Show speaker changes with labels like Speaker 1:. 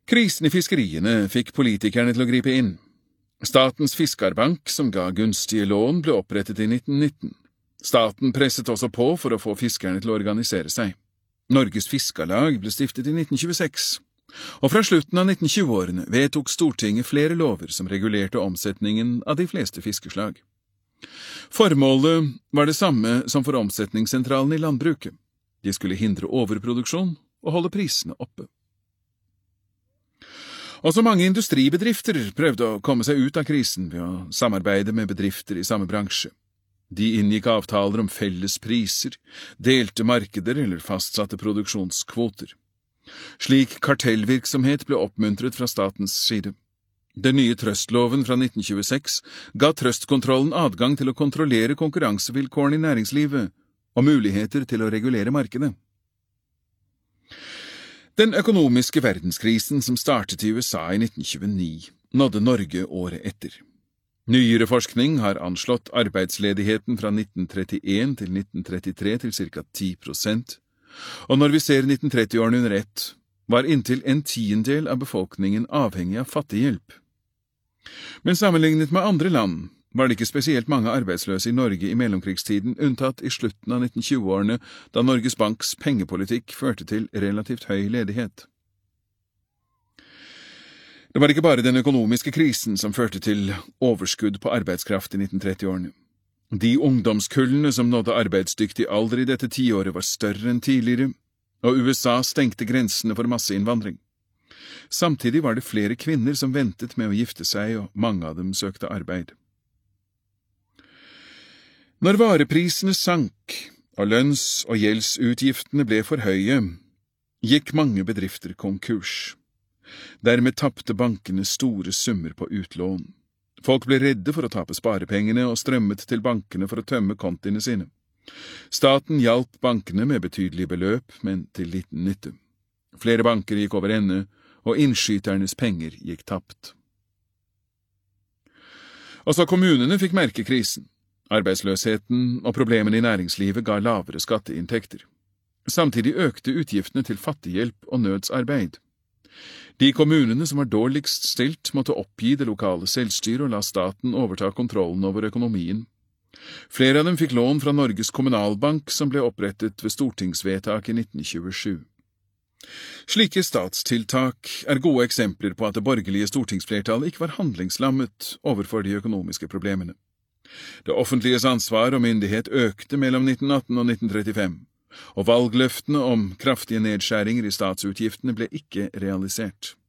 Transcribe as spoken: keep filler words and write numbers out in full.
Speaker 1: Krisen i fiskeriene fikk politikerne til å gripe inn. Statens fiskarbank, som ga gunstige lån, ble opprettet i nitten nitten. Staten presset også på for å få fiskerne til å organisere seg. Norges Fiskarlag ble stiftet i nitten tjueseks, og fra slutten av nitten tjue-årene vedtok Stortinget flere lover som regulerte omsetningen av de fleste fiskeslag. Formålet var det samme som for omsetningssentralen i landbruket. De skulle hindre overproduksjon og holde prisene oppe. Også mange industribedrifter prøvde å komme seg ut av krisen ved å samarbeide med bedrifter i samme bransje. De inngikk avtaler om felles priser, delte markeder eller fastsatte produksjonskvoter. Slik kartellvirksomhet ble oppmuntret fra statens side. Den nye trøstloven fra nitten tjueseks ga trøstkontrollen adgang til å kontrollere konkurransevilkårene i næringslivet og muligheter til å regulere markedet. Den økonomiske verdenskrisen som startet i U S A i nitten tjueni, nådde Norge året etter. Nyere forskning har anslått arbeidsledigheten fra nitten trettien til nitten trettitre til ca. ti prosent, og når vi ser nitten tretti-årene under ett, var inntil en tiendedel av befolkningen avhengig av fattighjelp. Men sammenlignet med andre land var det ikke spesielt mange arbeidsløse i Norge i mellomkrigstiden, unntatt i slutten av nitten tjue-årene, da Norges Banks pengepolitikk førte til relativt høy ledighet. Det var ikke bare den økonomiske krisen som førte til overskudd på arbeidskraft i nitten tretti-årene. De ungdomskullene som nådde arbeidsdyktig alder i dette tiåret var større enn tidligere, og U S A stengte grensene for masseinnvandring. Samtidig var det flere kvinner som ventet med å gifte seg, og mange av dem søkte arbeid. Når vareprisene sank, og lønns- og gjeldsutgiftene ble for høye, gikk mange bedrifter konkurs. Dermed tappte bankene store summer på utlån. Folk ble redde for å tape sparepengene og strømmet til bankene for å tømme kontiene sine. Staten hjalp bankene med betydelige beløp, men til liten nytte. Flere banker gikk over ende, og innskyternes penger gikk tapt. Også kommunene fikk merke krisen. Arbeidsløsheten og problemene i næringslivet ga lavere skatteinntekter. Samtidig økte utgiftene til fattighjelp og nødsarbeid. De kommunene som var dårligst stilt, måtte oppgi det lokale selvstyret og la staten overta kontrollen over økonomien. Flere av dem fikk lån fra Norges Kommunalbank, som ble opprettet ved stortingsvedtak i nitten tjuesju. Slike statstiltak er gode eksempler på at det borgerlige stortingsflertallet ikke var handlingslammet overfor de økonomiske problemene. Det offentliges ansvar og myndighet økte mellom nitten atten og nitten trettifem, og valgløftene om kraftige nedskjæringer i statsutgiftene ble ikke realisert.